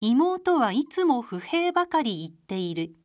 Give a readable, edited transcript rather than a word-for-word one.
妹はいつも不平ばかり言っている。